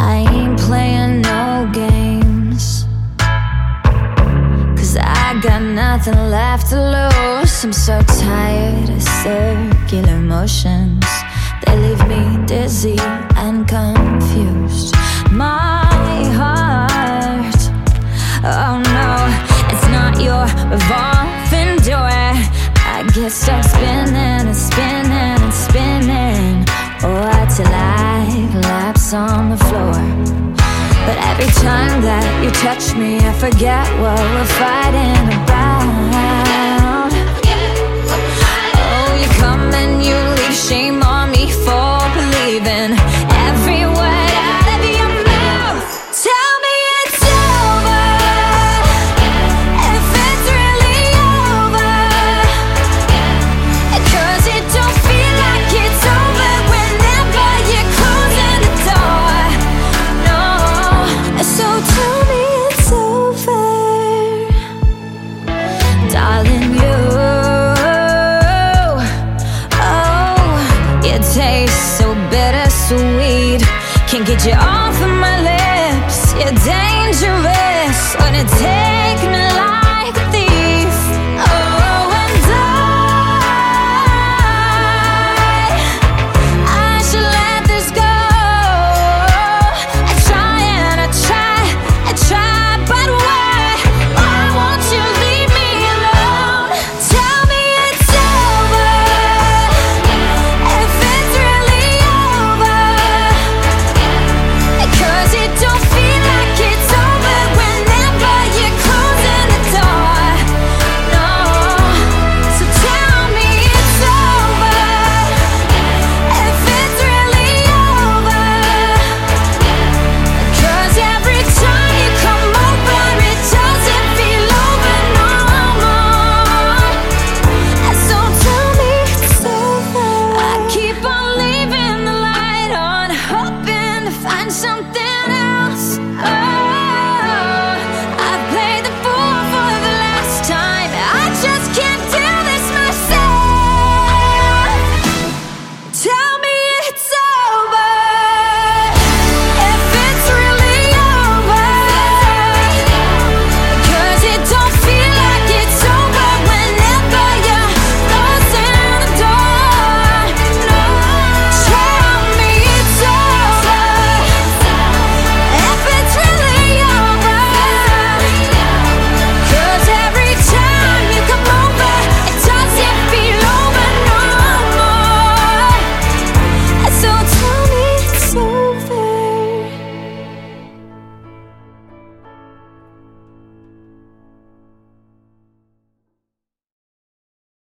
I ain't playing no games, 'cause I got nothing left to lose. I'm so tired of circular motions. They leave me dizzy and confused. My heart, oh no, it's not your revolving door. I get stuck spinning and spinning and spinning, or till I collapse on the floor. But every time that you touch me, I forget what we're fighting about. Oh, you come and you leave, shame on me for believing every word out of your mouth. Tell me it's over, if it's really over, 'cause it don't feel like it's over whenever you're closing the door. No, so tell me it's over, darling. Taste so bittersweet, can't get you off of my lips. You're dangerous, wanna take me like a thief. Oh, and I should let this go. I try and I try, but why won't you leave me alone? Tell me it's over, something